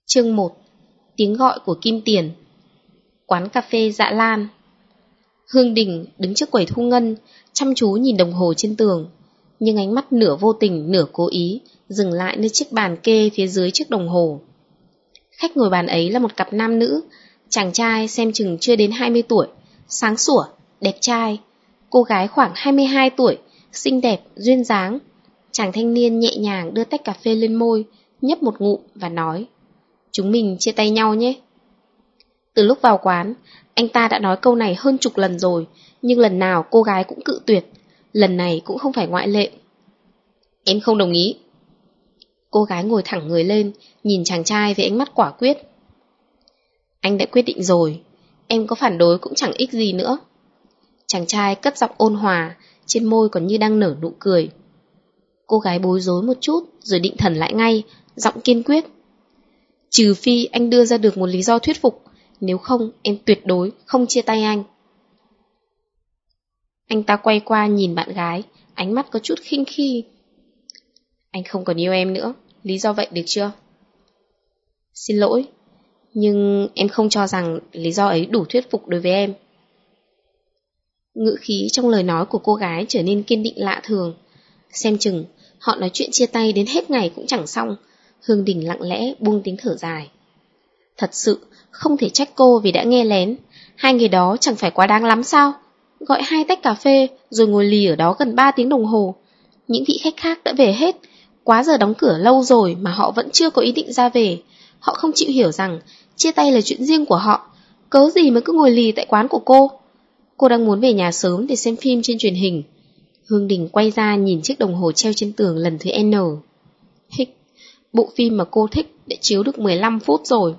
Chương 1. Tiếng gọi của Kim Tiền. Quán cà phê Dạ Lan. Hương Đình đứng trước quầy thu ngân, chăm chú nhìn đồng hồ trên tường, nhưng ánh mắt nửa vô tình nửa cố ý dừng lại nơi chiếc bàn kê phía dưới chiếc đồng hồ. Khách ngồi bàn ấy là một cặp nam nữ, chàng trai xem chừng chưa đến 20 tuổi, sáng sủa, đẹp trai, cô gái khoảng 22 tuổi, xinh đẹp, duyên dáng. Chàng thanh niên nhẹ nhàng đưa tách cà phê lên môi, nhấp một ngụm và nói: "Chúng mình chia tay nhau nhé." Từ lúc vào quán, anh ta đã nói câu này hơn chục lần rồi, nhưng lần nào cô gái cũng cự tuyệt, lần này cũng không phải ngoại lệ. "Em không đồng ý." Cô gái ngồi thẳng người lên, nhìn chàng trai với ánh mắt quả quyết. "Anh đã quyết định rồi, em có phản đối cũng chẳng ích gì nữa." Chàng trai cất giọng ôn hòa, trên môi còn như đang nở nụ cười. Cô gái bối rối một chút rồi định thần lại ngay, giọng kiên quyết: "Trừ phi anh đưa ra được một lý do thuyết phục, nếu không em tuyệt đối không chia tay anh." Anh ta quay qua nhìn bạn gái, ánh mắt có chút khinh khi. "Anh không còn yêu em nữa, lý do vậy được chưa?" "Xin lỗi, nhưng em không cho rằng lý do ấy đủ thuyết phục đối với em." Ngữ khí trong lời nói của cô gái trở nên kiên định lạ thường. Xem chừng họ nói chuyện chia tay đến hết ngày cũng chẳng xong. Hương Đình lặng lẽ buông tiếng thở dài. Thật sự không thể trách cô vì đã nghe lén. Hai người đó chẳng phải quá đáng lắm sao? Gọi 2 tách cà phê rồi ngồi lì ở đó gần 3 tiếng đồng hồ. Những vị khách khác đã về hết, quá giờ đóng cửa lâu rồi mà họ vẫn chưa có ý định ra về. Họ không chịu hiểu rằng chia tay là chuyện riêng của họ, cớ gì mà cứ ngồi lì tại quán của cô. Cô đang muốn về nhà sớm để xem phim trên truyền hình. Hương Đình quay ra nhìn chiếc đồng hồ treo trên tường lần thứ N. Hích, bộ phim mà cô thích đã chiếu được 15 phút rồi.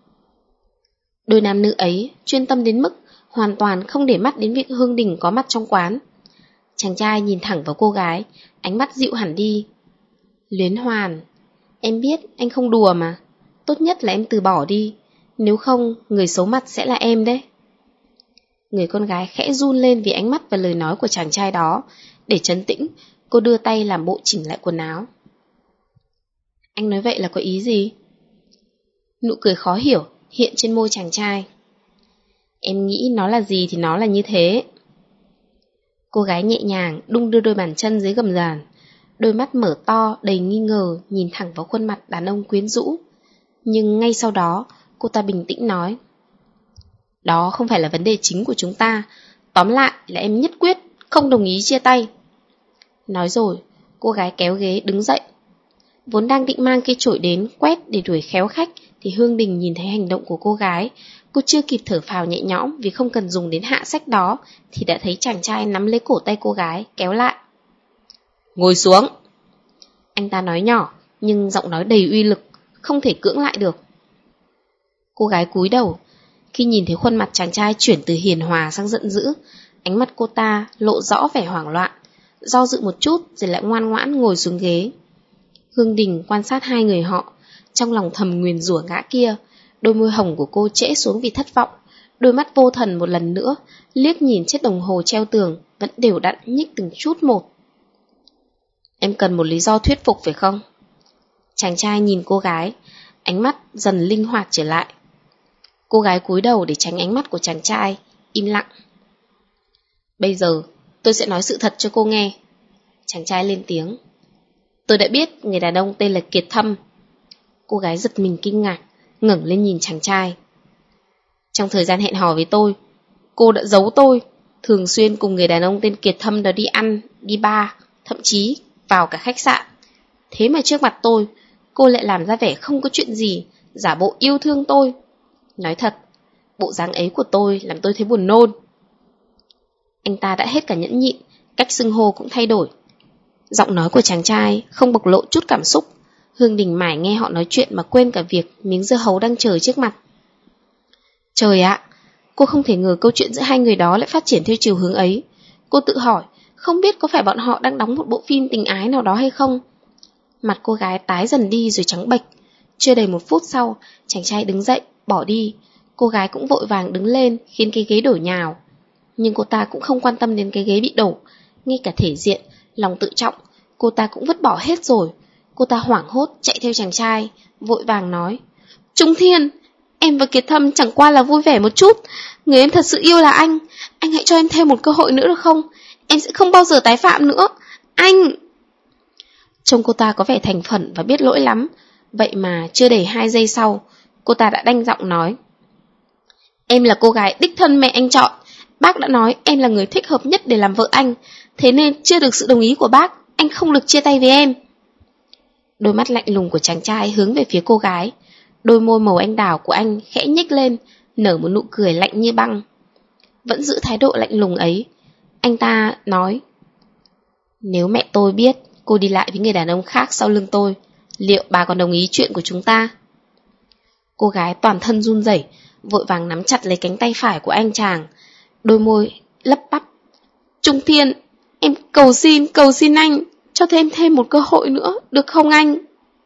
Đôi nam nữ ấy chuyên tâm đến mức hoàn toàn không để mắt đến việc Hương Đình có mặt trong quán. Chàng trai nhìn thẳng vào cô gái, ánh mắt dịu hẳn đi. "Luyến Hoàn, em biết anh không đùa mà. Tốt nhất là em từ bỏ đi, nếu không người xấu mặt sẽ là em đấy." Người con gái khẽ run lên vì ánh mắt và lời nói của chàng trai đó. Để trấn tĩnh, cô đưa tay làm bộ chỉnh lại quần áo. "Anh nói vậy là có ý gì?" Nụ cười khó hiểu hiện trên môi chàng trai. "Em nghĩ nó là gì thì nó là như thế." Cô gái nhẹ nhàng đung đưa đôi bàn chân dưới gầm giàn, đôi mắt mở to đầy nghi ngờ nhìn thẳng vào khuôn mặt đàn ông quyến rũ. Nhưng ngay sau đó, cô ta bình tĩnh nói: "Đó không phải là vấn đề chính của chúng ta. Tóm lại là em nhất quyết không đồng ý chia tay." Nói rồi, cô gái kéo ghế đứng dậy. Vốn đang định mang cây chổi đến quét để đuổi khéo khách, thì Hương Đình nhìn thấy hành động của cô gái. Cô chưa kịp thở phào nhẹ nhõm vì không cần dùng đến hạ sách đó, thì đã thấy chàng trai nắm lấy cổ tay cô gái, kéo lại. "Ngồi xuống." Anh ta nói nhỏ, nhưng giọng nói đầy uy lực, không thể cưỡng lại được. Cô gái cúi đầu. Khi nhìn thấy khuôn mặt chàng trai chuyển từ hiền hòa sang giận dữ, ánh mắt cô ta lộ rõ vẻ hoảng loạn, do dự một chút rồi lại ngoan ngoãn ngồi xuống ghế. Hương Đình quan sát hai người họ, trong lòng thầm nguyền rủa gã kia. Đôi môi hồng của cô trễ xuống vì thất vọng, đôi mắt vô thần một lần nữa liếc nhìn chiếc đồng hồ treo tường vẫn đều đặn nhích từng chút một. "Em cần một lý do thuyết phục phải không?" Chàng trai nhìn cô gái, ánh mắt dần linh hoạt trở lại. Cô gái cúi đầu để tránh ánh mắt của chàng trai, im lặng. "Bây giờ tôi sẽ nói sự thật cho cô nghe." Chàng trai lên tiếng. "Tôi đã biết người đàn ông tên là Kiệt Thâm." Cô gái giật mình kinh ngạc, ngẩng lên nhìn chàng trai. "Trong thời gian hẹn hò với tôi, cô đã giấu tôi, thường xuyên cùng người đàn ông tên Kiệt Thâm đó đi ăn, đi bar, thậm chí vào cả khách sạn. Thế mà trước mặt tôi, cô lại làm ra vẻ không có chuyện gì, giả bộ yêu thương tôi. Nói thật, bộ dáng ấy của tôi làm tôi thấy buồn nôn." Anh ta đã hết cả nhẫn nhịn, cách xưng hô cũng thay đổi. Giọng nói của chàng trai không bộc lộ chút cảm xúc. Hương Đình mải nghe họ nói chuyện mà quên cả việc miếng dưa hấu đang chờ trước mặt. Trời ạ, cô không thể ngờ câu chuyện giữa hai người đó lại phát triển theo chiều hướng ấy. Cô tự hỏi, không biết có phải bọn họ đang đóng một bộ phim tình ái nào đó hay không? Mặt cô gái tái dần đi rồi trắng bệch. Chưa đầy 1 phút sau, chàng trai đứng dậy, bỏ đi. Cô gái cũng vội vàng đứng lên, khiến cái ghế đổ nhào. Nhưng cô ta cũng không quan tâm đến cái ghế bị đổ. Ngay cả thể diện, lòng tự trọng, cô ta cũng vứt bỏ hết rồi. Cô ta hoảng hốt chạy theo chàng trai, vội vàng nói: Trung Thiên, em và Kiệt Thâm chẳng qua là vui vẻ một chút. Người em thật sự yêu là anh. Anh hãy cho em thêm một cơ hội nữa được không? Em sẽ không bao giờ tái phạm nữa. Anh! Trông cô ta có vẻ thành khẩn và biết lỗi lắm. Vậy mà chưa đầy 2 giây sau, cô ta đã đanh giọng nói. Em là cô gái đích thân mẹ anh chọn. Bác đã nói em là người thích hợp nhất để làm vợ anh. Thế nên chưa được sự đồng ý của bác, anh không được chia tay với em. Đôi mắt lạnh lùng của chàng trai hướng về phía cô gái. Đôi môi màu anh đào của anh khẽ nhếch lên, nở một nụ cười lạnh như băng. Vẫn giữ thái độ lạnh lùng ấy, anh ta nói. Nếu mẹ tôi biết cô đi lại với người đàn ông khác sau lưng tôi, liệu bà còn đồng ý chuyện của chúng ta? Cô gái toàn thân run rẩy, vội vàng nắm chặt lấy cánh tay phải của anh chàng, đôi môi lắp bắp. Trung Thiên, em cầu xin anh, cho thêm một cơ hội nữa, được không anh?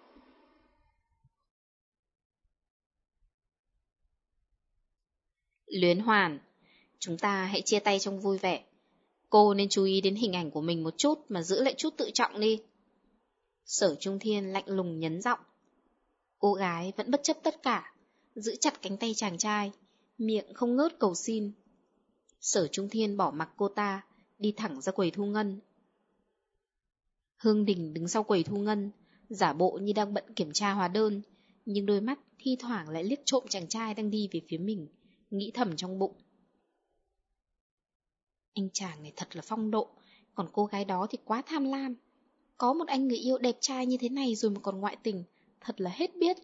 Luyến Hoàn, chúng ta hãy chia tay trong vui vẻ. Cô nên chú ý đến hình ảnh của mình một chút mà giữ lại chút tự trọng đi. Sở Trung Thiên lạnh lùng nhấn giọng. Cô gái vẫn bất chấp tất cả, giữ chặt cánh tay chàng trai, miệng không ngớt cầu xin. Sở Trung Thiên bỏ mặc cô ta, đi thẳng ra quầy thu ngân. Hương Đình đứng sau quầy thu ngân, giả bộ như đang bận kiểm tra hóa đơn, nhưng đôi mắt thi thoảng lại liếc trộm chàng trai đang đi về phía mình, nghĩ thầm trong bụng. Anh chàng này thật là phong độ, còn cô gái đó thì quá tham lam. Có một anh người yêu đẹp trai như thế này rồi mà còn ngoại tình, thật là hết biết.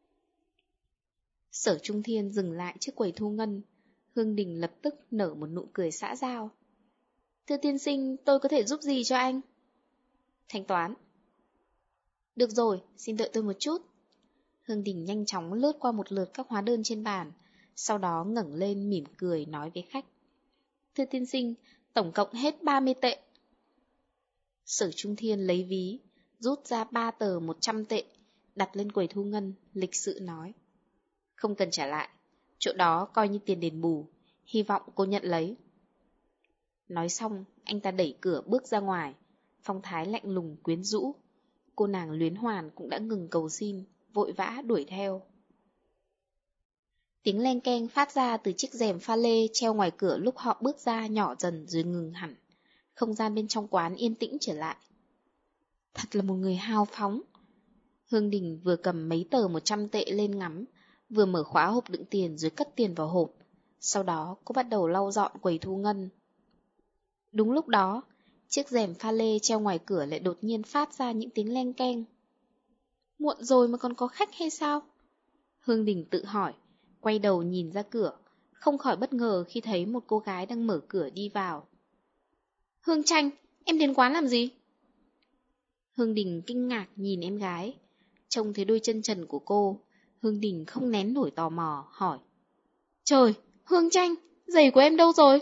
Sở Trung Thiên dừng lại trước quầy thu ngân. Hương Đình lập tức nở một nụ cười xã giao. Thưa tiên sinh, tôi có thể giúp gì cho anh? Thanh toán. Được rồi, xin đợi tôi một chút. Hương Đình nhanh chóng lướt qua một lượt các hóa đơn trên bàn, sau đó ngẩng lên mỉm cười nói với khách. Thưa tiên sinh, tổng cộng hết 30 tệ. Sở Trung Thiên lấy ví, rút ra 3 tờ 100 tệ, đặt lên quầy thu ngân, lịch sự nói. Không cần trả lại, chỗ đó coi như tiền đền bù, hy vọng cô nhận lấy. Nói xong, anh ta đẩy cửa bước ra ngoài, phong thái lạnh lùng quyến rũ. Cô nàng Luyến Hoàn cũng đã ngừng cầu xin, vội vã đuổi theo. Tiếng len keng phát ra từ chiếc rèm pha lê treo ngoài cửa lúc họ bước ra nhỏ dần rồi ngừng hẳn. Không gian bên trong quán yên tĩnh trở lại. Thật là một người hào phóng. Hương Đình vừa cầm mấy tờ 100 tệ lên ngắm, vừa mở khóa hộp đựng tiền rồi cất tiền vào hộp. Sau đó cô bắt đầu lau dọn quầy thu ngân. Đúng lúc đó, chiếc rèm pha lê treo ngoài cửa lại đột nhiên phát ra những tiếng len keng. Muộn rồi mà còn có khách hay sao? Hương Đình tự hỏi, quay đầu nhìn ra cửa, không khỏi bất ngờ khi thấy một cô gái đang mở cửa đi vào. Hương Tranh, em đến quán làm gì? Hương Đình kinh ngạc nhìn em gái. Trông thấy đôi chân trần của cô, Hương Đình không nén nổi tò mò, hỏi. Trời, Hương Tranh, giày của em đâu rồi?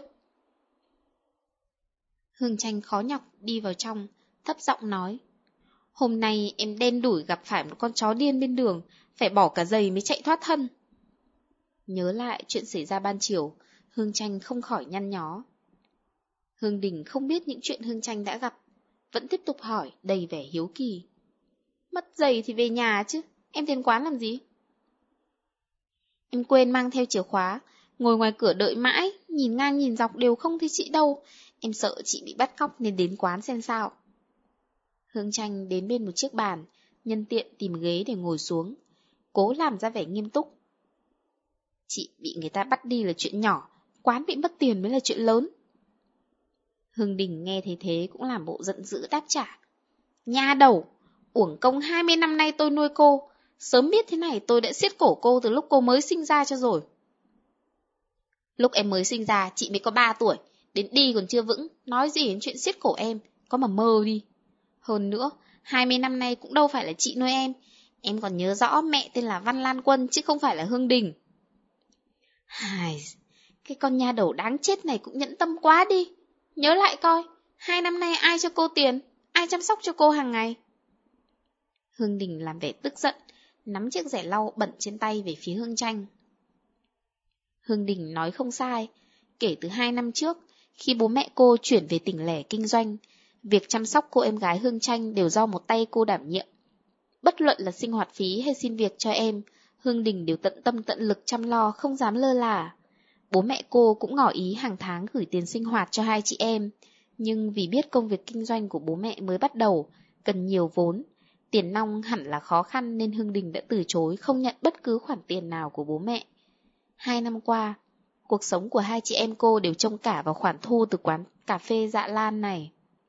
Hương Tranh khó nhọc đi vào trong, thấp giọng nói. Hôm nay em đen đủi gặp phải một con chó điên bên đường, phải bỏ cả giày mới chạy thoát thân. Nhớ lại chuyện xảy ra ban chiều, Hương Tranh không khỏi nhăn nhó. Hương Đình không biết những chuyện Hương Tranh đã gặp, vẫn tiếp tục hỏi đầy vẻ hiếu kỳ. Mất giày thì về nhà chứ, em đến quán làm gì? Em quên mang theo chìa khóa, ngồi ngoài cửa đợi mãi, nhìn ngang nhìn dọc đều không thấy chị đâu. Em sợ chị bị bắt cóc nên đến quán xem sao. Hương Tranh đến bên một chiếc bàn, nhân tiện tìm ghế để ngồi xuống, cố làm ra vẻ nghiêm túc. Chị bị người ta bắt đi là chuyện nhỏ, quán bị mất tiền mới là chuyện lớn. Hương Đình nghe thấy thế cũng làm bộ giận dữ đáp trả. Nha đầu, uổng công 20 năm nay tôi nuôi cô, sớm biết thế này tôi đã siết cổ cô từ lúc cô mới sinh ra cho rồi. Lúc em mới sinh ra chị mới có 3 tuổi, đến đi còn chưa vững, nói gì đến chuyện siết cổ em, có mà mơ đi. Hơn nữa, 20 năm nay cũng đâu phải là chị nuôi em còn nhớ rõ mẹ tên là Văn Lan Quân chứ không phải là Hương Đình. Hài, cái con nha đầu đáng chết này cũng nhẫn tâm quá đi. Nhớ lại coi, 2 năm nay ai cho cô tiền, ai chăm sóc cho cô hàng ngày? Hương Đình làm vẻ tức giận, nắm chiếc rẻ lau bẩn trên tay về phía Hương Tranh. Hương Đình nói không sai, kể từ 2 năm trước, khi bố mẹ cô chuyển về tỉnh lẻ kinh doanh, việc chăm sóc cô em gái Hương Tranh đều do một tay cô đảm nhiệm. Bất luận là sinh hoạt phí hay xin việc cho em, Hương Đình đều tận tâm tận lực chăm lo, không dám lơ là. Bố mẹ cô cũng ngỏ ý hàng tháng gửi tiền sinh hoạt cho hai chị em, nhưng vì biết công việc kinh doanh của bố mẹ mới bắt đầu, cần nhiều vốn, tiền nong hẳn là khó khăn nên Hương Đình đã từ chối không nhận bất cứ khoản tiền nào của bố mẹ. 2 năm qua, cuộc sống của hai chị em cô đều trông cả vào khoản thu từ quán cà phê Dạ Lan này.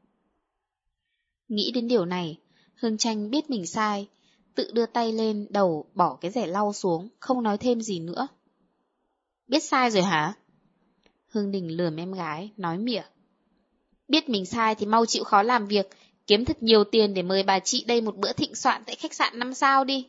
Nghĩ đến điều này, Hương Tranh biết mình sai, tự đưa tay lên đầu bỏ cái rẻ lau xuống, không nói thêm gì nữa. Biết sai rồi hả? Hương Đình lườm em gái, nói mỉa. Biết mình sai thì mau chịu khó làm việc, kiếm thật nhiều tiền để mời bà chị đây một bữa thịnh soạn tại khách sạn 5 sao đi.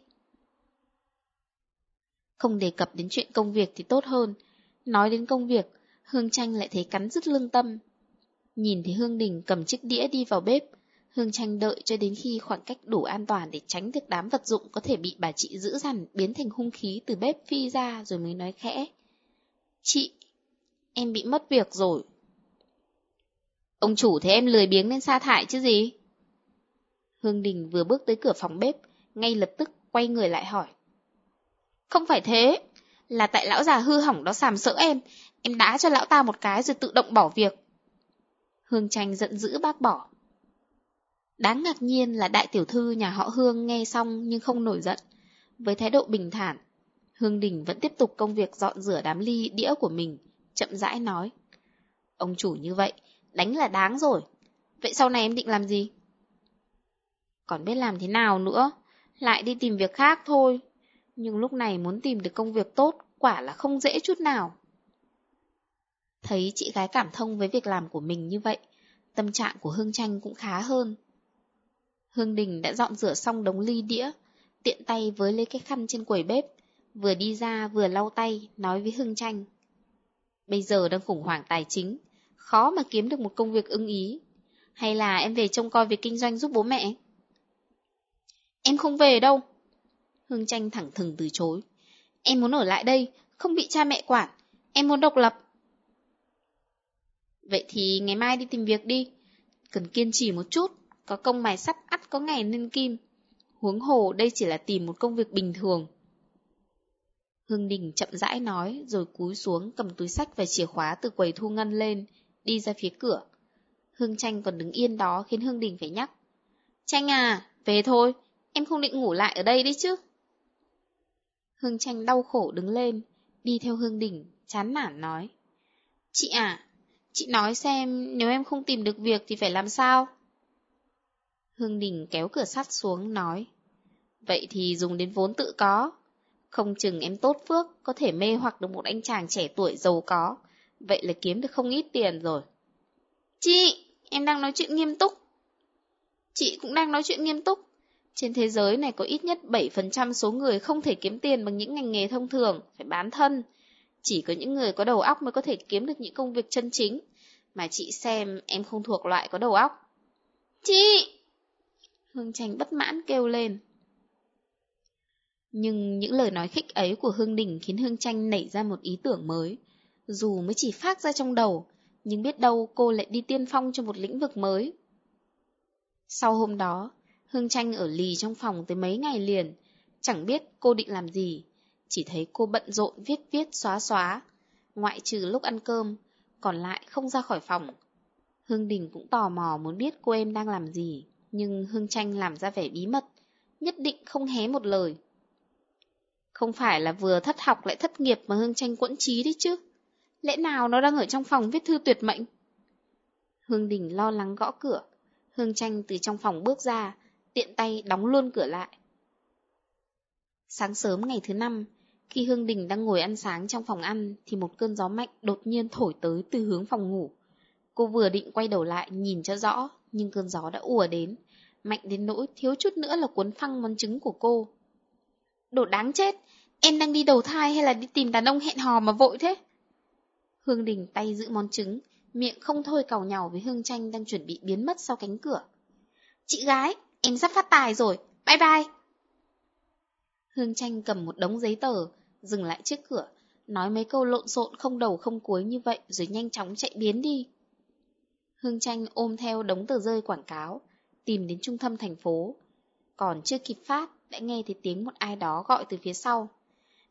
Không đề cập đến chuyện công việc thì tốt hơn. Nói đến công việc, Hương Tranh lại thấy cắn rứt lương tâm. Nhìn thấy Hương Đình cầm chiếc đĩa đi vào bếp, Hương Tranh đợi cho đến khi khoảng cách đủ an toàn để tránh được đám vật dụng có thể bị bà chị giữ dằn biến thành hung khí từ bếp phi ra rồi mới nói khẽ. Chị, em bị mất việc rồi. Ông chủ thấy em lười biếng nên sa thải chứ gì? Hương Đình vừa bước tới cửa phòng bếp, ngay lập tức quay người lại hỏi. Không phải thế, là tại lão già hư hỏng đó sàm sỡ em đá cho lão ta một cái rồi tự động bỏ việc. Hương Tranh giận dữ bác bỏ. Đáng ngạc nhiên là đại tiểu thư nhà họ Hương nghe xong nhưng không nổi giận. Với thái độ bình thản, Hương Đình vẫn tiếp tục công việc dọn rửa đám ly đĩa của mình, chậm rãi nói. Ông chủ như vậy, đánh là đáng rồi. Vậy sau này em định làm gì? Còn biết làm thế nào nữa, lại đi tìm việc khác thôi. Nhưng lúc này muốn tìm được công việc tốt, quả là không dễ chút nào. Thấy chị gái cảm thông với việc làm của mình như vậy, tâm trạng của Hương Tranh cũng khá hơn. Hương Đình đã dọn rửa xong đống ly đĩa, tiện tay với lấy cái khăn trên quầy bếp, vừa đi ra vừa lau tay, nói với Hương Tranh. Bây giờ đang khủng hoảng tài chính, khó mà kiếm được một công việc ưng ý. Hay là em về trông coi việc kinh doanh giúp bố mẹ? Em không về đâu. Hương Tranh thẳng thừng từ chối. Em muốn ở lại đây, không bị cha mẹ quản. Em muốn độc lập. Vậy thì ngày mai đi tìm việc đi. Cần kiên trì một chút, có công mài sắt ắt có ngày nên kim. Huống hồ đây chỉ là tìm một công việc bình thường. Hương Đình chậm rãi nói rồi cúi xuống cầm túi xách và chìa khóa từ quầy thu ngân lên, đi ra phía cửa. Hương Tranh còn đứng yên đó khiến Hương Đình phải nhắc. Tranh à, về thôi, em không định ngủ lại ở đây đấy chứ. Hương Tranh đau khổ đứng lên, đi theo Hương Đình, chán nản nói. Chị à, chị nói xem nếu em không tìm được việc thì phải làm sao? Hương Đình kéo cửa sắt xuống, nói. Vậy thì dùng đến vốn tự có. Không chừng em tốt phước, có thể mê hoặc được một anh chàng trẻ tuổi giàu có. Vậy là kiếm được không ít tiền rồi. Chị, em đang nói chuyện nghiêm túc. Chị cũng đang nói chuyện nghiêm túc. Trên thế giới này có ít nhất 7% số người không thể kiếm tiền bằng những ngành nghề thông thường, phải bán thân. Chỉ có những người có đầu óc mới có thể kiếm được những công việc chân chính. Mà chị xem em không thuộc loại có đầu óc. Chị! Hương Tranh bất mãn kêu lên. Nhưng những lời nói khích ấy của Hương Đình khiến Hương Tranh nảy ra một ý tưởng mới. Dù mới chỉ phát ra trong đầu, nhưng biết đâu cô lại đi tiên phong cho một lĩnh vực mới. Sau hôm đó, Hương Tranh ở lì trong phòng tới mấy ngày liền, chẳng biết cô định làm gì, chỉ thấy cô bận rộn viết xóa xóa, ngoại trừ lúc ăn cơm, còn lại không ra khỏi phòng. Hương Đình cũng tò mò muốn biết cô em đang làm gì, nhưng Hương Tranh làm ra vẻ bí mật, nhất định không hé một lời. Không phải là vừa thất học lại thất nghiệp mà Hương Tranh quẫn trí đấy chứ. Lẽ nào nó đang ở trong phòng viết thư tuyệt mệnh? Hương Đình lo lắng gõ cửa. Hương Tranh từ trong phòng bước ra, tiện tay đóng luôn cửa lại. Sáng sớm ngày thứ 5, khi Hương Đình đang ngồi ăn sáng trong phòng ăn thì một cơn gió mạnh đột nhiên thổi tới từ hướng phòng ngủ. Cô vừa định quay đầu lại nhìn cho rõ, nhưng cơn gió đã ùa đến, mạnh đến nỗi thiếu chút nữa là cuốn phăng món trứng của cô. Đồ đáng chết, em đang đi đầu thai hay là đi tìm đàn ông hẹn hò mà vội thế? Hương Đình tay giữ món trứng, miệng không thôi càu nhàu với Hương Tranh đang chuẩn bị biến mất sau cánh cửa. Chị gái, em sắp phát tài rồi, bye bye. Hương Tranh cầm một đống giấy tờ, dừng lại trước cửa, nói mấy câu lộn xộn không đầu không cuối như vậy rồi nhanh chóng chạy biến đi. Hương Tranh ôm theo đống tờ rơi quảng cáo, tìm đến trung tâm thành phố. Còn chưa kịp phát, đã nghe thấy tiếng một ai đó gọi từ phía sau.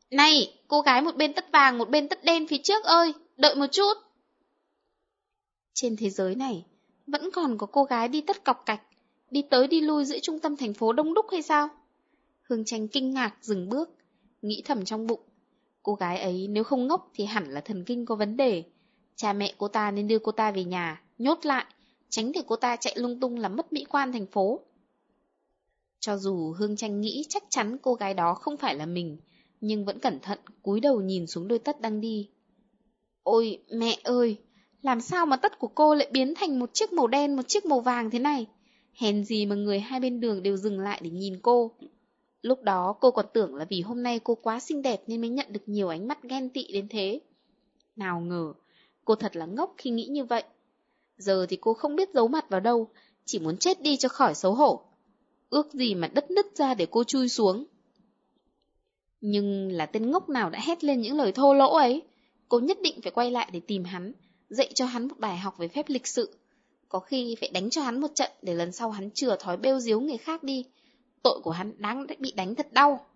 Này, cô gái một bên tất vàng một bên tất đen phía trước ơi, đợi một chút. Trên thế giới này, vẫn còn có cô gái đi tất cọc cạch, đi tới đi lui giữa trung tâm thành phố đông đúc hay sao? Hương Tranh kinh ngạc dừng bước, nghĩ thầm trong bụng. Cô gái ấy nếu không ngốc thì hẳn là thần kinh có vấn đề. Cha mẹ cô ta nên đưa cô ta về nhà, nhốt lại, tránh để cô ta chạy lung tung làm mất mỹ quan thành phố. Cho dù Hương Tranh nghĩ chắc chắn cô gái đó không phải là mình, nhưng vẫn cẩn thận cúi đầu nhìn xuống đôi tất đang đi. Ôi mẹ ơi, làm sao mà tất của cô lại biến thành một chiếc màu đen một chiếc màu vàng thế này? Hèn gì mà người hai bên đường đều dừng lại để nhìn cô. Lúc đó cô còn tưởng là vì hôm nay cô quá xinh đẹp nên mới nhận được nhiều ánh mắt ghen tị đến thế. Nào ngờ, cô thật là ngốc khi nghĩ như vậy. Giờ thì cô không biết giấu mặt vào đâu, chỉ muốn chết đi cho khỏi xấu hổ. Ước gì mà đất nứt ra để cô chui xuống. Nhưng là tên ngốc nào đã hét lên những lời thô lỗ ấy. Cô nhất định phải quay lại để tìm hắn, dạy cho hắn một bài học về phép lịch sự. Có khi phải đánh cho hắn một trận để lần sau hắn chừa thói bêu díu người khác đi. Tội của hắn đáng bị đánh thật đau.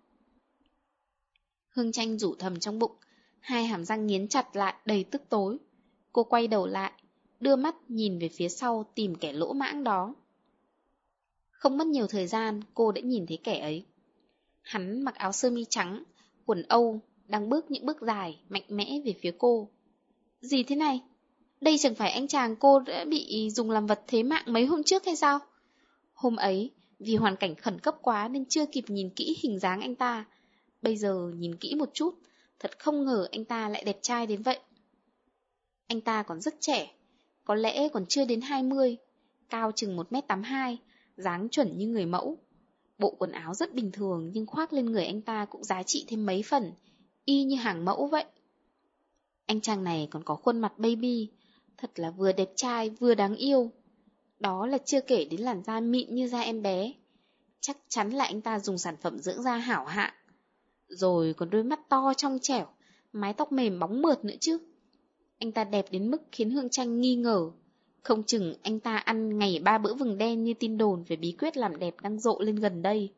Hương Tranh rủ thầm trong bụng, hai hàm răng nghiến chặt lại đầy tức tối. Cô quay đầu lại, đưa mắt nhìn về phía sau tìm kẻ lỗ mãng đó. Không mất nhiều thời gian, cô đã nhìn thấy kẻ ấy. Hắn mặc áo sơ mi trắng, quần Âu, đang bước những bước dài, mạnh mẽ về phía cô. Gì thế này? Đây chẳng phải anh chàng cô đã bị dùng làm vật thế mạng mấy hôm trước hay sao? Hôm ấy, vì hoàn cảnh khẩn cấp quá nên chưa kịp nhìn kỹ hình dáng anh ta. Bây giờ nhìn kỹ một chút, thật không ngờ anh ta lại đẹp trai đến vậy. Anh ta còn rất trẻ, có lẽ còn chưa đến 20, cao chừng 1m82, dáng chuẩn như người mẫu. Bộ quần áo rất bình thường nhưng khoác lên người anh ta cũng giá trị thêm mấy phần, y như hàng mẫu vậy. Anh chàng này còn có khuôn mặt baby, thật là vừa đẹp trai vừa đáng yêu. Đó là chưa kể đến làn da mịn như da em bé. Chắc chắn là anh ta dùng sản phẩm dưỡng da hảo hạng. Rồi còn đôi mắt to trong trẻo, mái tóc mềm bóng mượt nữa chứ. Anh ta đẹp đến mức khiến Hương Tranh nghi ngờ. Không chừng anh ta ăn ngày 3 bữa vừng đen như tin đồn về bí quyết làm đẹp đang rộ lên gần đây.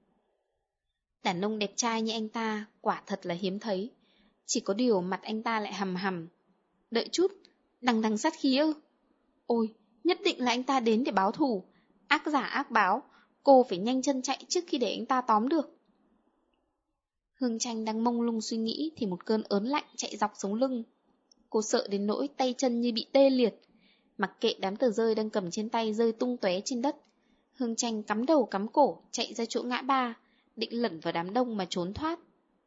Đàn ông đẹp trai như anh ta quả thật là hiếm thấy. Chỉ có điều mặt anh ta lại hầm hầm. Đợi chút, đằng đằng sát khí ư? Ôi, nhất định là anh ta đến để báo thù. Ác giả ác báo, cô phải nhanh chân chạy trước khi để anh ta tóm được. Hương Tranh đang mông lung suy nghĩ thì một cơn ớn lạnh chạy dọc sống lưng. Cô sợ đến nỗi tay chân như bị tê liệt. Mặc kệ đám tờ rơi đang cầm trên tay rơi tung tóe trên đất, Hương Tranh cắm đầu cắm cổ chạy ra chỗ ngã ba, định lẩn vào đám đông mà trốn thoát.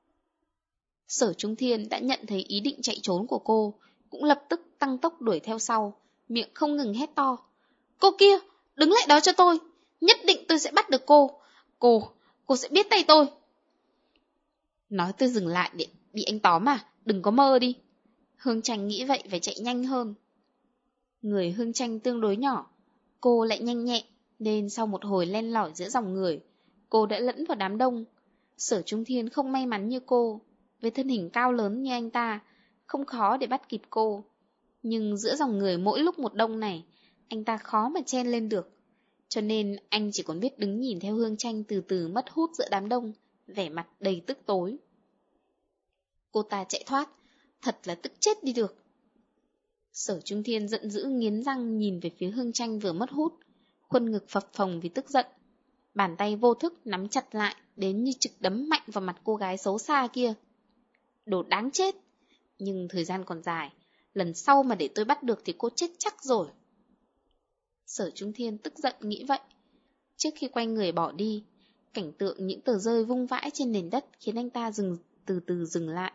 Sở Trung Thiên đã nhận thấy ý định chạy trốn của cô, cũng lập tức tăng tốc đuổi theo sau, miệng không ngừng hét to. Cô kia, đứng lại đó cho tôi, nhất định tôi sẽ bắt được cô. Cô sẽ biết tay tôi. Nói tôi dừng lại để bị anh tóm à, đừng có mơ đi. Hương Tranh nghĩ vậy phải chạy nhanh hơn. Người Hương Tranh tương đối nhỏ, cô lại nhanh nhẹn, nên sau một hồi len lỏi giữa dòng người, cô đã lẫn vào đám đông. Sở Trung Thiên không may mắn như cô, với thân hình cao lớn như anh ta, không khó để bắt kịp cô. Nhưng giữa dòng người mỗi lúc một đông này, anh ta khó mà chen lên được. Cho nên anh chỉ còn biết đứng nhìn theo Hương Tranh từ từ mất hút giữa đám đông, vẻ mặt đầy tức tối. Cô ta chạy thoát, thật là tức chết đi được. Sở Trung Thiên giận dữ nghiến răng nhìn về phía Hương Tranh vừa mất hút, khuôn ngực phập phồng vì tức giận. Bàn tay vô thức nắm chặt lại đến như trực đấm mạnh vào mặt cô gái xấu xa kia. Đồ đáng chết, nhưng thời gian còn dài, lần sau mà để tôi bắt được thì cô chết chắc rồi. Sở Trung Thiên tức giận nghĩ vậy. Trước khi quay người bỏ đi, cảnh tượng những tờ rơi vung vãi trên nền đất khiến anh ta từ từ dừng lại.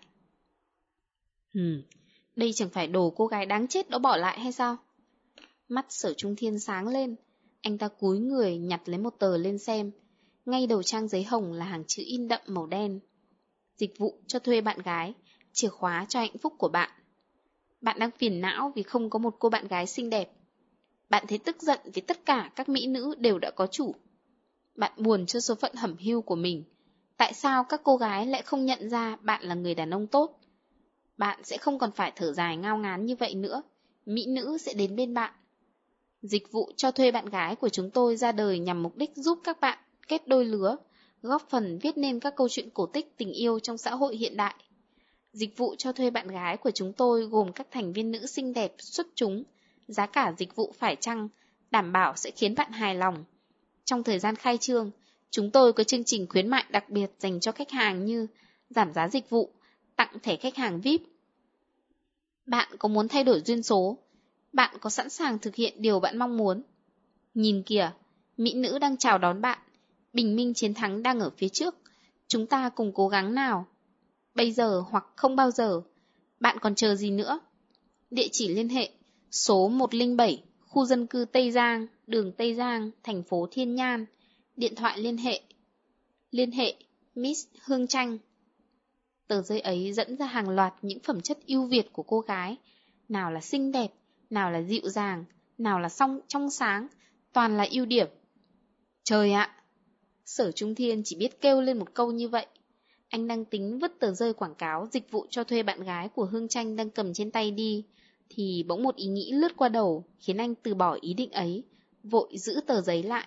Đây chẳng phải đồ cô gái đáng chết đó bỏ lại hay sao? Mắt Sở Trung Thiên sáng lên, anh ta cúi người nhặt lấy một tờ lên xem. Ngay đầu trang giấy hồng là hàng chữ in đậm màu đen. Dịch vụ cho thuê bạn gái, chìa khóa cho hạnh phúc của bạn. Bạn đang phiền não vì không có một cô bạn gái xinh đẹp. Bạn thấy tức giận vì tất cả các mỹ nữ đều đã có chủ. Bạn buồn cho số phận hẩm hiu của mình. Tại sao các cô gái lại không nhận ra bạn là người đàn ông tốt? Bạn sẽ không còn phải thở dài ngao ngán như vậy nữa. Mỹ nữ sẽ đến bên bạn. Dịch vụ cho thuê bạn gái của chúng tôi ra đời nhằm mục đích giúp các bạn kết đôi lứa, góp phần viết nên các câu chuyện cổ tích tình yêu trong xã hội hiện đại. Dịch vụ cho thuê bạn gái của chúng tôi gồm các thành viên nữ xinh đẹp, xuất chúng, giá cả dịch vụ phải chăng, đảm bảo sẽ khiến bạn hài lòng. Trong thời gian khai trương, chúng tôi có chương trình khuyến mại đặc biệt dành cho khách hàng như giảm giá dịch vụ, tặng thẻ khách hàng VIP. Bạn có muốn thay đổi duyên số? Bạn có sẵn sàng thực hiện điều bạn mong muốn? Nhìn kìa, mỹ nữ đang chào đón bạn. Bình minh chiến thắng đang ở phía trước. Chúng ta cùng cố gắng nào. Bây giờ hoặc không bao giờ. Bạn còn chờ gì nữa? Địa chỉ liên hệ: số 107, khu dân cư Tây Giang, đường Tây Giang, thành phố Thiên Nhan. Điện thoại Liên hệ Miss Hương Tranh. Tờ giấy ấy dẫn ra hàng loạt những phẩm chất ưu việt của cô gái. Nào là xinh đẹp, nào là dịu dàng, nào là trong sáng, toàn là ưu điểm. Trời ạ! Sở Trung Thiên chỉ biết kêu lên một câu như vậy. Anh đang tính vứt tờ rơi quảng cáo dịch vụ cho thuê bạn gái của Hương Tranh đang cầm trên tay đi, thì bỗng một ý nghĩ lướt qua đầu khiến anh từ bỏ ý định ấy, vội giữ tờ giấy lại.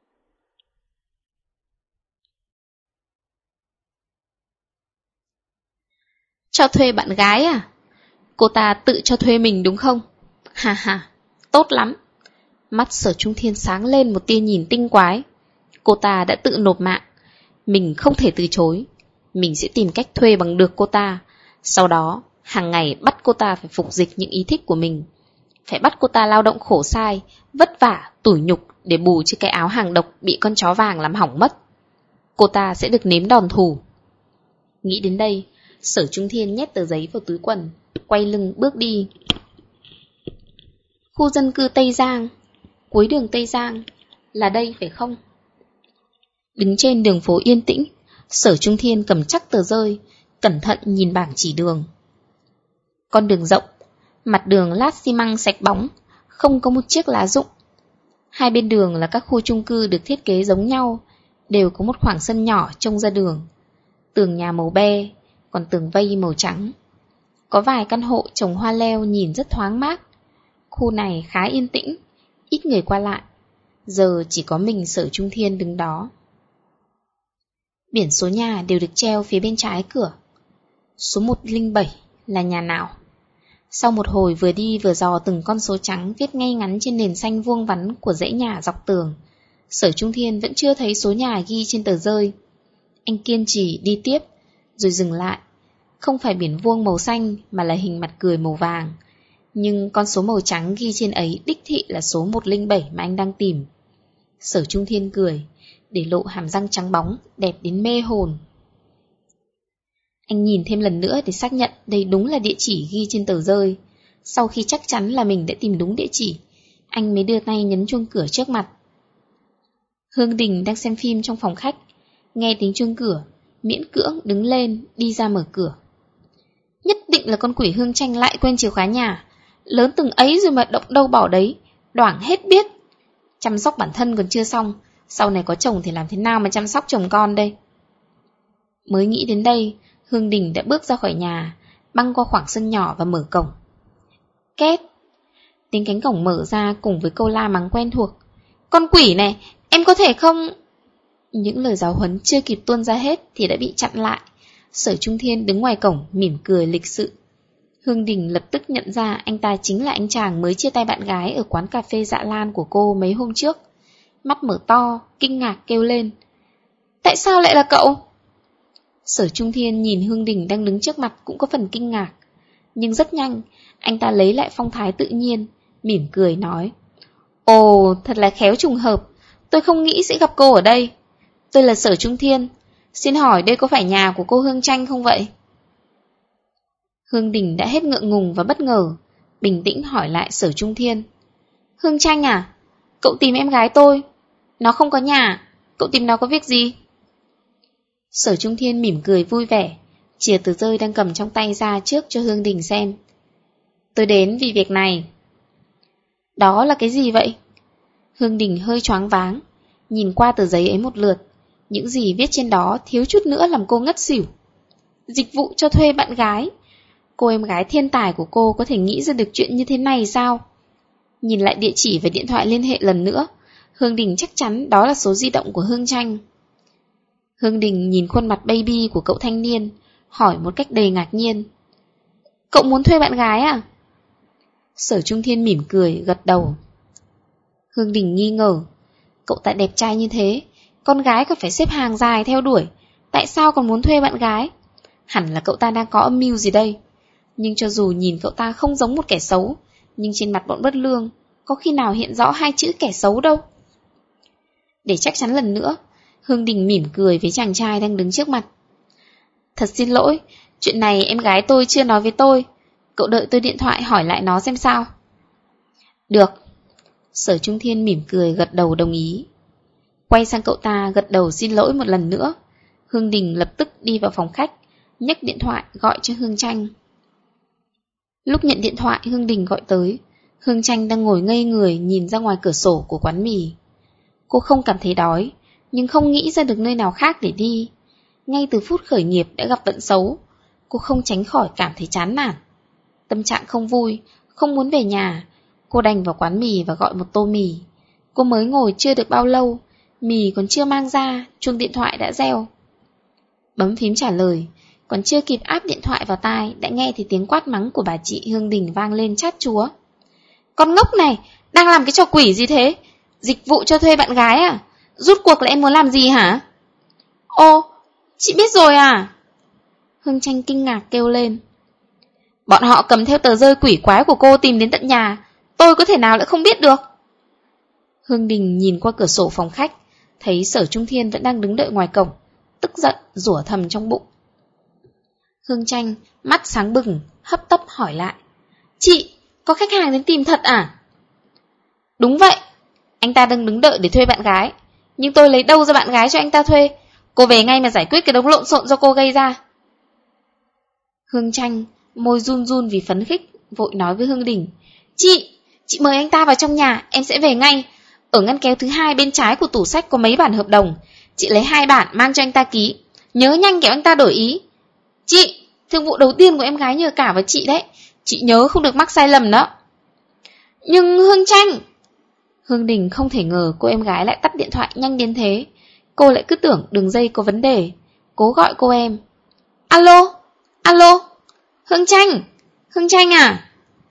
Cho thuê bạn gái à? Cô ta tự cho thuê mình đúng không? Ha ha, tốt lắm. Mắt Sở Trung Thiên sáng lên một tia nhìn tinh quái. Cô ta đã tự nộp mạng. Mình không thể từ chối. Mình sẽ tìm cách thuê bằng được cô ta. Sau đó, hàng ngày bắt cô ta phải phục dịch những ý thích của mình. Phải bắt cô ta lao động khổ sai, vất vả, tủi nhục để bù cho cái áo hàng độc bị con chó vàng làm hỏng mất. Cô ta sẽ được nếm đòn thù. Nghĩ đến đây, Sở Trung Thiên nhét tờ giấy vào túi quần, quay lưng bước đi. Khu dân cư Tây Giang, cuối đường Tây Giang, là đây phải không? Đứng trên đường phố yên tĩnh, Sở Trung Thiên cầm chắc tờ rơi, cẩn thận nhìn bảng chỉ đường. Con đường rộng, mặt đường lát xi măng sạch bóng, không có một chiếc lá rụng. Hai bên đường là các khu chung cư được thiết kế giống nhau, đều có một khoảng sân nhỏ trông ra đường. Tường nhà màu be, còn tường vây màu trắng. Có vài căn hộ trồng hoa leo nhìn rất thoáng mát. Khu này khá yên tĩnh, ít người qua lại. Giờ chỉ có mình Sở Trung Thiên đứng đó. Biển số nhà đều được treo phía bên trái cửa. Số 107 là nhà nào? Sau một hồi vừa đi vừa dò từng con số trắng viết ngay ngắn trên nền xanh vuông vắn của dãy nhà dọc tường, Sở Trung Thiên vẫn chưa thấy số nhà ghi trên tờ rơi. Anh kiên trì đi tiếp, rồi dừng lại. Không phải biển vuông màu xanh mà là hình mặt cười màu vàng. Nhưng con số màu trắng ghi trên ấy đích thị là số 107 mà anh đang tìm. Sở Trung Thiên cười, để lộ hàm răng trắng bóng, đẹp đến mê hồn. Anh nhìn thêm lần nữa để xác nhận đây đúng là địa chỉ ghi trên tờ rơi. Sau khi chắc chắn là mình đã tìm đúng địa chỉ, anh mới đưa tay nhấn chuông cửa trước mặt. Hương Đình đang xem phim trong phòng khách, nghe tiếng chuông cửa, miễn cưỡng đứng lên đi ra mở cửa. Nhất định là con quỷ Hương Tranh lại quên chìa khóa nhà. Lớn từng ấy rồi mà động đâu bỏ đấy, đoảng hết biết. Chăm sóc bản thân còn chưa xong, sau này có chồng thì làm thế nào mà chăm sóc chồng con đây? Mới nghĩ đến đây, Hương Đình đã bước ra khỏi nhà, băng qua khoảng sân nhỏ và mở cổng. Két! Tiếng cánh cổng mở ra cùng với câu la mắng quen thuộc. Con quỷ này, em có thể không... Những lời giáo huấn chưa kịp tuôn ra hết thì đã bị chặn lại. Sở Trung Thiên đứng ngoài cổng mỉm cười lịch sự. Hương Đình lập tức nhận ra anh ta chính là anh chàng mới chia tay bạn gái ở quán cà phê Dạ Lan của cô mấy hôm trước. Mắt mở to, kinh ngạc kêu lên. Tại sao lại là cậu? Sở Trung Thiên nhìn Hương Đình đang đứng trước mặt cũng có phần kinh ngạc. Nhưng rất nhanh, anh ta lấy lại phong thái tự nhiên, mỉm cười nói. Ồ, thật là khéo trùng hợp, tôi không nghĩ sẽ gặp cô ở đây. Tôi là Sở Trung Thiên, xin hỏi đây có phải nhà của cô Hương Tranh không vậy? Hương Đình đã hết ngượng ngùng và bất ngờ, bình tĩnh hỏi lại Sở Trung Thiên. Hương Tranh à? Cậu tìm em gái tôi. Nó không có nhà, cậu tìm nó có việc gì? Sở Trung Thiên mỉm cười vui vẻ, chìa tờ rơi đang cầm trong tay ra trước cho Hương Đình xem. Tôi đến vì việc này. Đó là cái gì vậy? Hương Đình hơi choáng váng, nhìn qua tờ giấy ấy một lượt. Những gì viết trên đó thiếu chút nữa làm cô ngất xỉu. Dịch vụ cho thuê bạn gái. Cô em gái thiên tài của cô có thể nghĩ ra được chuyện như thế này sao? Nhìn lại địa chỉ và điện thoại liên hệ lần nữa, Hương Đình chắc chắn đó là số di động của Hương Tranh. Hương Đình nhìn khuôn mặt baby của cậu thanh niên, hỏi một cách đầy ngạc nhiên. Cậu muốn thuê bạn gái à? Sở Trung Thiên mỉm cười, gật đầu. Hương Đình nghi ngờ. Cậu ta đẹp trai như thế, con gái còn phải xếp hàng dài theo đuổi, tại sao còn muốn thuê bạn gái? Hẳn là cậu ta đang có âm mưu gì đây. Nhưng cho dù nhìn cậu ta không giống một kẻ xấu, nhưng trên mặt bọn bất lương có khi nào hiện rõ hai chữ kẻ xấu đâu. Để chắc chắn lần nữa, Hương Đình mỉm cười với chàng trai đang đứng trước mặt. Thật xin lỗi, chuyện này em gái tôi chưa nói với tôi. Cậu đợi tôi điện thoại hỏi lại nó xem sao. Được. Sở Trung Thiên mỉm cười gật đầu đồng ý. Quay sang cậu ta gật đầu xin lỗi một lần nữa. Hương Đình lập tức đi vào phòng khách, nhấc điện thoại gọi cho Hương Tranh. Lúc nhận điện thoại Hương Đình gọi tới, Hương Tranh đang ngồi ngây người nhìn ra ngoài cửa sổ của quán mì. Cô không cảm thấy đói, nhưng không nghĩ ra được nơi nào khác để đi. Ngay từ phút khởi nghiệp đã gặp vận xấu, cô không tránh khỏi cảm thấy chán nản. Tâm trạng không vui, không muốn về nhà, cô đành vào quán mì và gọi một tô mì. Cô mới ngồi chưa được bao lâu, mì còn chưa mang ra, chuông điện thoại đã reo. Bấm phím trả lời, còn chưa kịp áp điện thoại vào tai đã nghe thì tiếng quát mắng của bà chị Hương Đình vang lên chát chúa. Con ngốc này, đang làm cái trò quỷ gì thế? Dịch vụ cho thuê bạn gái à? Rút cuộc là em muốn làm gì hả? Ô, chị biết rồi à? Hương Tranh kinh ngạc kêu lên. Bọn họ cầm theo tờ rơi quỷ quái của cô tìm đến tận nhà, tôi có thể nào lại không biết được? Hương Đình nhìn qua cửa sổ phòng khách, thấy Sở Trung Thiên vẫn đang đứng đợi ngoài cổng, tức giận rủa thầm trong bụng. Hương Tranh mắt sáng bừng, hấp tấp hỏi lại. Chị, có khách hàng đến tìm thật à? Đúng vậy, anh ta đang đứng đợi để thuê bạn gái, nhưng tôi lấy đâu ra bạn gái cho anh ta thuê? Cô về ngay mà giải quyết cái đống lộn xộn do cô gây ra. Hương Tranh môi run run vì phấn khích, vội nói với Hương Đình. Chị mời anh ta vào trong nhà, em sẽ về ngay. Ở ngăn kéo thứ 2 bên trái của tủ sách có mấy bản hợp đồng, chị lấy 2 bản mang cho anh ta ký. Nhớ nhanh kéo anh ta đổi ý. Chị, thương vụ đầu tiên của em gái nhờ cả với chị đấy, chị nhớ không được mắc sai lầm đó. Nhưng Hương Tranh... Hương Đình không thể ngờ cô em gái lại tắt điện thoại nhanh đến thế. Cô lại cứ tưởng đường dây có vấn đề, cố gọi cô em. Alo, Hương Tranh à?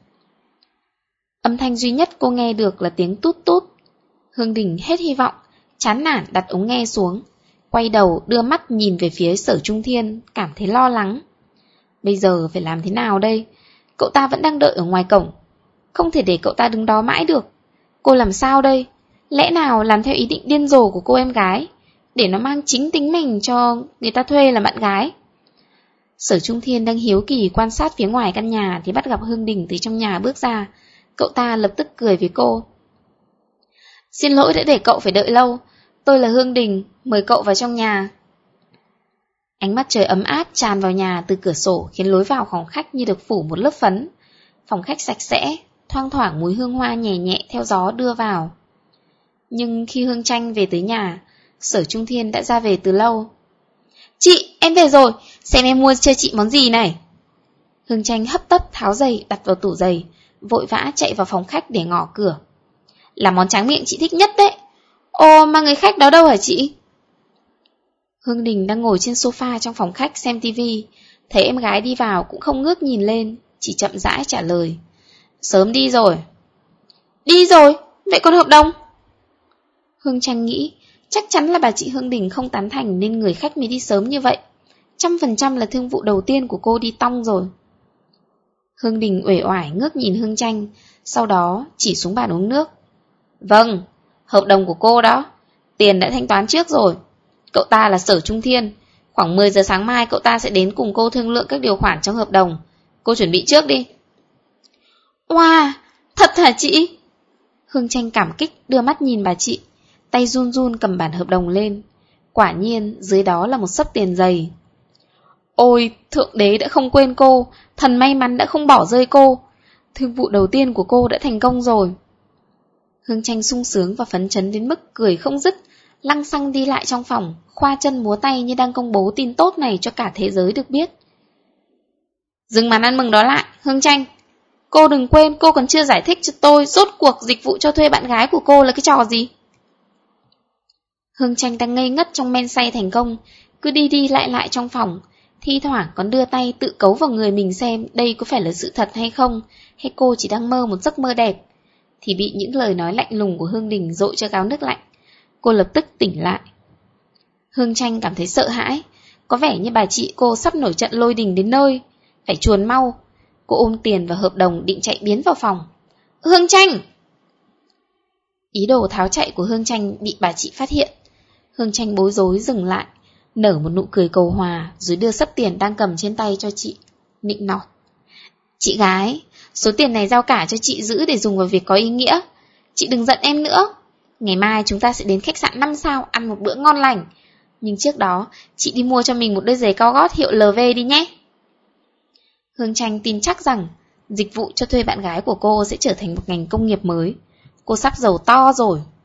Âm thanh duy nhất cô nghe được là tiếng tút tút. Hương Đình hết hy vọng, chán nản đặt ống nghe xuống, quay đầu đưa mắt nhìn về phía Sở Trung Thiên, cảm thấy lo lắng. Bây giờ phải làm thế nào đây? Cậu ta vẫn đang đợi ở ngoài cổng, không thể để cậu ta đứng đó mãi được. Cô làm sao đây? Lẽ nào làm theo ý định điên rồ của cô em gái, để nó mang chính tính mình cho người ta thuê làm bạn gái? Sở Trung Thiên đang hiếu kỳ quan sát phía ngoài căn nhà thì bắt gặp Hương Đình từ trong nhà bước ra. Cậu ta lập tức cười với cô. Xin lỗi đã để cậu phải đợi lâu, tôi là Hương Đình, mời cậu vào trong nhà. Ánh mắt trời ấm áp tràn vào nhà từ cửa sổ khiến lối vào phòng khách như được phủ một lớp phấn. Phòng khách sạch sẽ, thoang thoảng mùi hương hoa nhẹ nhẹ theo gió đưa vào. Nhưng khi Hương Tranh về tới nhà, Sở Trung Thiên đã ra về từ lâu. Chị, em về rồi, xem em mua cho chị món gì này. Hương Tranh hấp tấp tháo giày đặt vào tủ giày, vội vã chạy vào phòng khách để ngỏ cửa. Là món tráng miệng chị thích nhất đấy. Ồ, mà người khách đó đâu hả chị? Hương Đình đang ngồi trên sofa trong phòng khách xem tivi, thấy em gái đi vào cũng không ngước nhìn lên, chỉ chậm rãi trả lời. Sớm đi rồi. Đi rồi? Vậy còn hợp đồng? Hương Tranh nghĩ, chắc chắn là bà chị Hương Đình không tán thành nên người khách mới đi sớm như vậy. 100% là thương vụ đầu tiên của cô đi tong rồi. Hương Đình uể oải ngước nhìn Hương Tranh, sau đó chỉ xuống bàn uống nước. Vâng, hợp đồng của cô đó, tiền đã thanh toán trước rồi. Cậu ta là Sở Trung Thiên, khoảng 10 giờ sáng mai cậu ta sẽ đến cùng cô thương lượng các điều khoản trong hợp đồng. Cô chuẩn bị trước đi. Wow, thật hả chị? Hương Tranh cảm kích đưa mắt nhìn bà chị, tay run run cầm bản hợp đồng lên. Quả nhiên dưới đó là một xấp tiền dày. Ôi, Thượng Đế đã không quên cô, thần may mắn đã không bỏ rơi cô. Thương vụ đầu tiên của cô đã thành công rồi. Hương Tranh sung sướng và phấn chấn đến mức cười không dứt, lăng xăng đi lại trong phòng, khoa chân múa tay như đang công bố tin tốt này cho cả thế giới được biết. Dừng màn ăn mừng đó lại, Hương Tranh. Cô đừng quên cô còn chưa giải thích cho tôi rốt cuộc dịch vụ cho thuê bạn gái của cô là cái trò gì. Hương Tranh đang ngây ngất trong men say thành công, cứ đi đi lại lại trong phòng, thi thoảng còn đưa tay tự cấu vào người mình xem đây có phải là sự thật hay cô chỉ đang mơ một giấc mơ đẹp, thì bị những lời nói lạnh lùng của Hương Đình dội cho gáo nước lạnh. Cô lập tức tỉnh lại. Hương Tranh cảm thấy sợ hãi, có vẻ như bà chị cô sắp nổi trận lôi đình đến nơi, phải chuồn mau. Cô ôm tiền và hợp đồng định chạy biến vào phòng. Hương Tranh! Ý đồ tháo chạy của Hương Tranh bị bà chị phát hiện. Hương Tranh bối rối dừng lại, nở một nụ cười cầu hòa rồi đưa sấp tiền đang cầm trên tay cho chị, nịnh nọt. Chị gái, số tiền này giao cả cho chị giữ để dùng vào việc có ý nghĩa. Chị đừng giận em nữa. Ngày mai chúng ta sẽ đến khách sạn 5 sao ăn một bữa ngon lành. Nhưng trước đó, chị đi mua cho mình một đôi giày cao gót hiệu LV đi nhé. Hương Tranh tin chắc rằng dịch vụ cho thuê bạn gái của cô sẽ trở thành một ngành công nghiệp mới. Cô sắp giàu to rồi.